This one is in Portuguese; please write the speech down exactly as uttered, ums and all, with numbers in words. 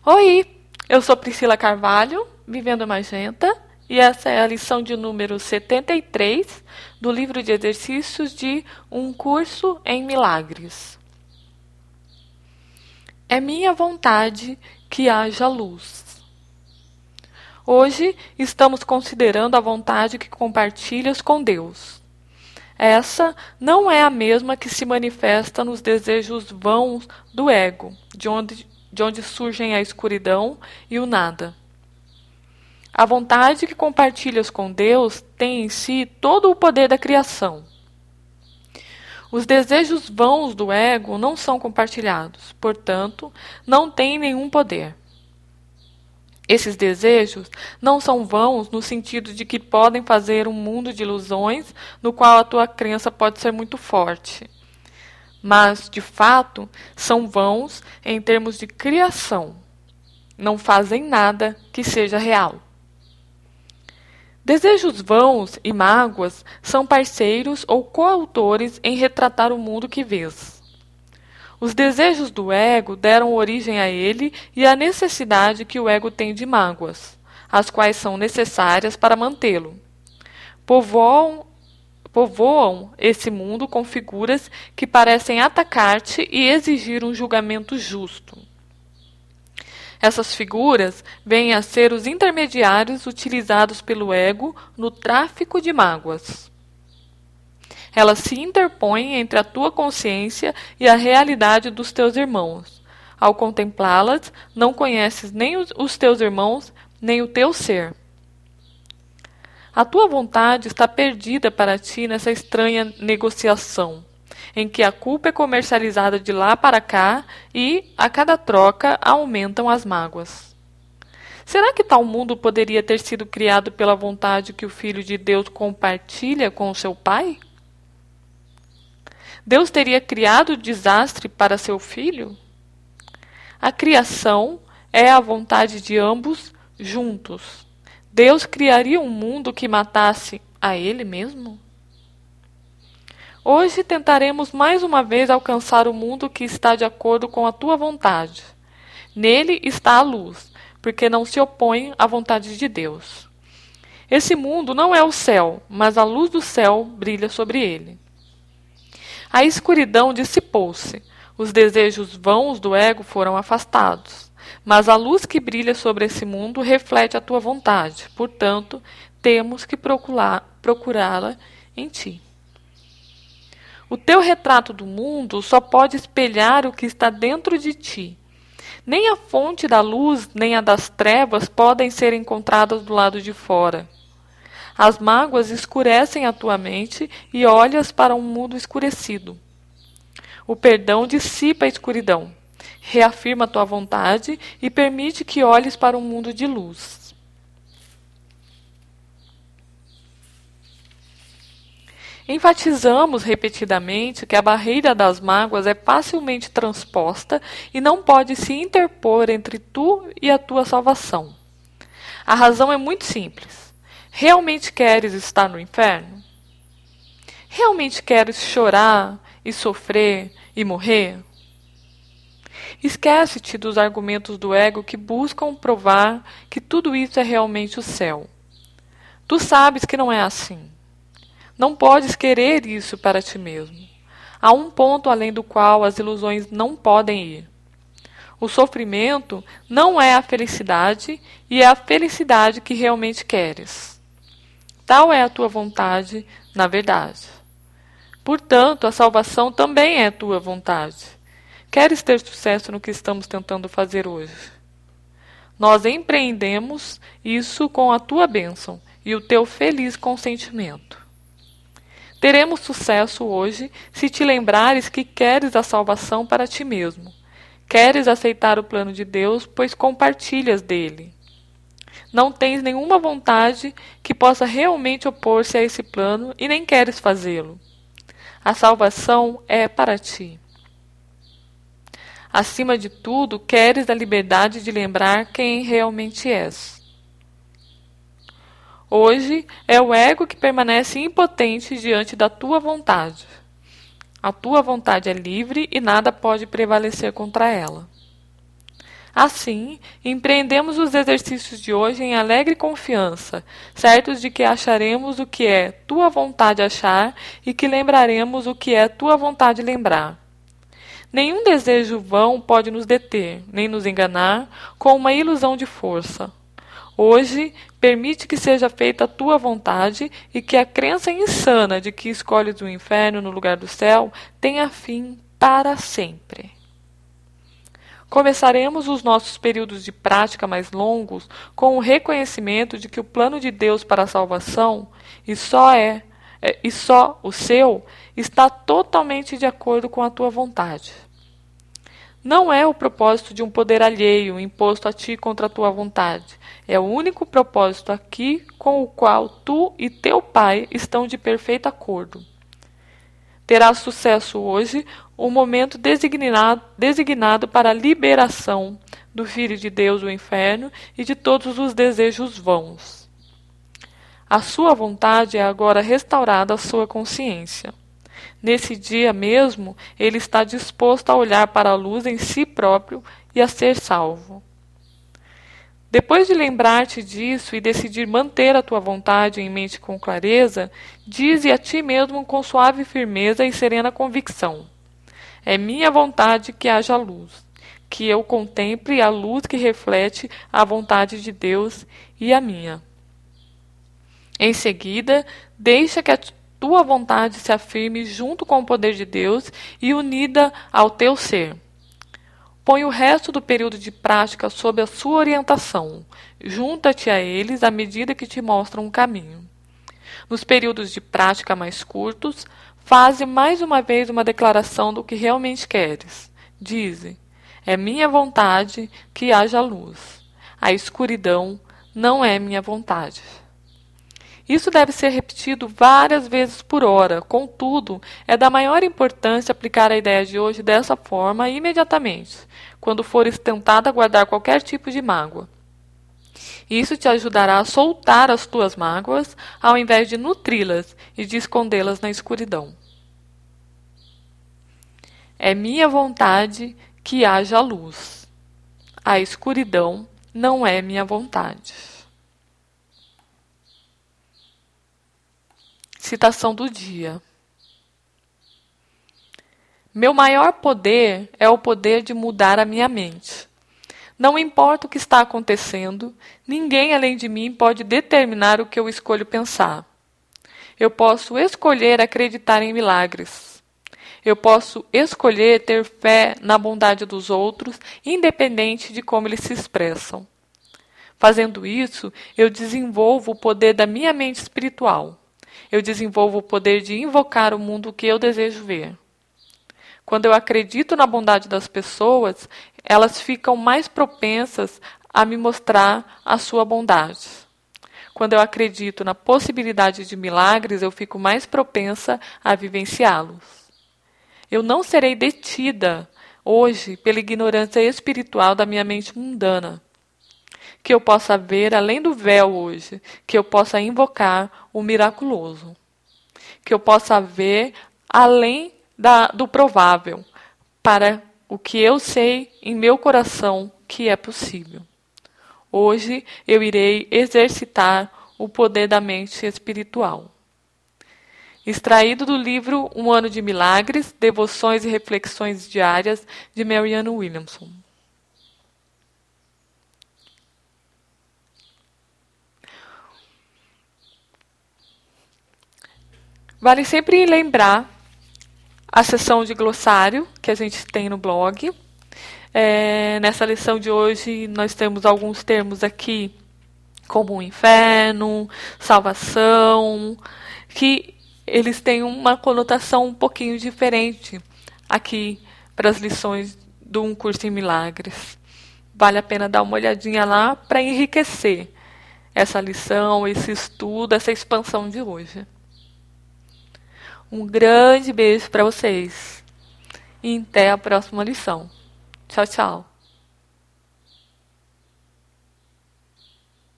Oi, eu sou Priscila Carvalho, Vivendo Magenta, e essa é a lição de número setenta e três do livro de exercícios de Um Curso em Milagres. É minha vontade que haja luz. Hoje estamos considerando a vontade que compartilhas com Deus. Essa não é a mesma que se manifesta nos desejos vãos do ego, de onde, de onde surgem a escuridão e o nada. A vontade que compartilhas com Deus tem em si todo o poder da criação. Os desejos vãos do ego não são compartilhados, portanto, não têm nenhum poder. Esses desejos não são vãos no sentido de que podem fazer um mundo de ilusões no qual a tua crença pode ser muito forte. Mas, de fato, são vãos em termos de criação. Não fazem nada que seja real. Desejos vãos e mágoas são parceiros ou coautores em retratar o mundo que vês. Os desejos do ego deram origem a ele e à necessidade que o ego tem de mágoas, as quais são necessárias para mantê-lo. Povoam, povoam esse mundo com figuras que parecem atacar-te e exigir um julgamento justo. Essas figuras vêm a ser os intermediários utilizados pelo ego no tráfico de mágoas. Elas se interpõem entre a tua consciência e a realidade dos teus irmãos. Ao contemplá-las, não conheces nem os, os teus irmãos, nem o teu ser. A tua vontade está perdida para ti nessa estranha negociação, em que a culpa é comercializada de lá para cá e, a cada troca, aumentam as mágoas. Será que tal mundo poderia ter sido criado pela vontade que o Filho de Deus compartilha com o seu Pai? Deus teria criado o desastre para seu Filho? A criação é a vontade de ambos juntos. Deus criaria um mundo que matasse a Ele mesmo? Hoje tentaremos mais uma vez alcançar o mundo que está de acordo com a tua vontade. Nele está a luz, porque não se opõe à vontade de Deus. Esse mundo não é o céu, mas a luz do céu brilha sobre ele. A escuridão dissipou-se, os desejos vãos do ego foram afastados, mas a luz que brilha sobre esse mundo reflete a tua vontade, portanto, temos que procurar, procurá-la em ti. O teu retrato do mundo só pode espelhar o que está dentro de ti. Nem a fonte da luz, nem a das trevas podem ser encontradas do lado de fora. As mágoas escurecem a tua mente e olhas para um mundo escurecido. O perdão dissipa a escuridão, reafirma a tua vontade e permite que olhes para um mundo de luz. Enfatizamos repetidamente que a barreira das mágoas é facilmente transposta e não pode se interpor entre tu e a tua salvação. A razão é muito simples. Realmente queres estar no inferno? Realmente queres chorar e sofrer e morrer? Esquece-te dos argumentos do ego que buscam provar que tudo isso é realmente o céu. Tu sabes que não é assim. Não podes querer isso para ti mesmo. Há um ponto além do qual as ilusões não podem ir. O sofrimento não é a felicidade e é a felicidade que realmente queres. Tal é a tua vontade, na verdade. Portanto, a salvação também é a tua vontade. Queres ter sucesso no que estamos tentando fazer hoje? Nós empreendemos isso com a tua bênção e o teu feliz consentimento. Teremos sucesso hoje se te lembrares que queres a salvação para ti mesmo. Queres aceitar o plano de Deus, pois compartilhas dele. Não tens nenhuma vontade que possa realmente opor-se a esse plano e nem queres fazê-lo. A salvação é para ti. Acima de tudo, queres a liberdade de lembrar quem realmente és. Hoje é o ego que permanece impotente diante da tua vontade. A tua vontade é livre e nada pode prevalecer contra ela. Assim, empreendemos os exercícios de hoje em alegre confiança, certos de que acharemos o que é tua vontade achar e que lembraremos o que é tua vontade lembrar. Nenhum desejo vão pode nos deter, nem nos enganar com uma ilusão de força. Hoje, permite que seja feita a tua vontade e que a crença insana de que escolhes o inferno no lugar do céu tenha fim para sempre. Começaremos os nossos períodos de prática mais longos com o reconhecimento de que o plano de Deus para a salvação, e só é, é e só o seu, está totalmente de acordo com a tua vontade. Não é o propósito de um poder alheio imposto a ti contra a tua vontade. É o único propósito aqui com o qual tu e teu Pai estão de perfeito acordo. Terá sucesso hoje o momento designado, designado para a liberação do Filho de Deus do inferno e de todos os desejos vãos. A sua vontade é agora restaurada à sua consciência. Nesse dia mesmo, ele está disposto a olhar para a luz em si próprio e a ser salvo. Depois de lembrar-te disso e decidir manter a tua vontade em mente com clareza, dize a ti mesmo com suave firmeza e serena convicção: é minha vontade que haja luz, que eu contemple a luz que reflete a vontade de Deus e a minha. Em seguida, deixa que a tua vontade se afirme junto com o poder de Deus e unida ao teu ser. Põe o resto do período de prática sob a sua orientação. Junta-te a eles à medida que te mostram um caminho. Nos períodos de prática mais curtos, faze mais uma vez uma declaração do que realmente queres. Dize: é minha vontade que haja luz. A escuridão não é minha vontade. Isso deve ser repetido várias vezes por hora. Contudo, é da maior importância aplicar a ideia de hoje dessa forma imediatamente, quando fores tentado a guardar qualquer tipo de mágoa. Isso te ajudará a soltar as tuas mágoas, ao invés de nutri-las e de escondê-las na escuridão. É minha vontade que haja luz. A escuridão não é minha vontade. Citação do dia. Meu maior poder é o poder de mudar a minha mente. Não importa o que está acontecendo, ninguém além de mim pode determinar o que eu escolho pensar. Eu posso escolher acreditar em milagres. Eu posso escolher ter fé na bondade dos outros, independente de como eles se expressam. Fazendo isso, eu desenvolvo o poder da minha mente espiritual. Eu desenvolvo o poder de invocar o mundo que eu desejo ver. Quando eu acredito na bondade das pessoas, elas ficam mais propensas a me mostrar a sua bondade. Quando eu acredito na possibilidade de milagres, eu fico mais propensa a vivenciá-los. Eu não serei detida hoje pela ignorância espiritual da minha mente mundana. Que eu possa ver além do véu hoje, que eu possa invocar o miraculoso, que eu possa ver além da, do provável, para o que eu sei em meu coração que é possível. Hoje eu irei exercitar o poder da mente espiritual. Extraído do livro Um Ano de Milagres, Devoções e Reflexões Diárias, de Marianne Williamson. Vale sempre lembrar a seção de glossário que a gente tem no blog. É, nessa lição de hoje, nós temos alguns termos aqui, como inferno, salvação, que eles têm uma conotação um pouquinho diferente aqui para as lições de um curso em milagres. Vale a pena dar uma olhadinha lá para enriquecer essa lição, esse estudo, essa expansão de hoje. Um grande beijo para vocês e até a próxima lição. Tchau, tchau.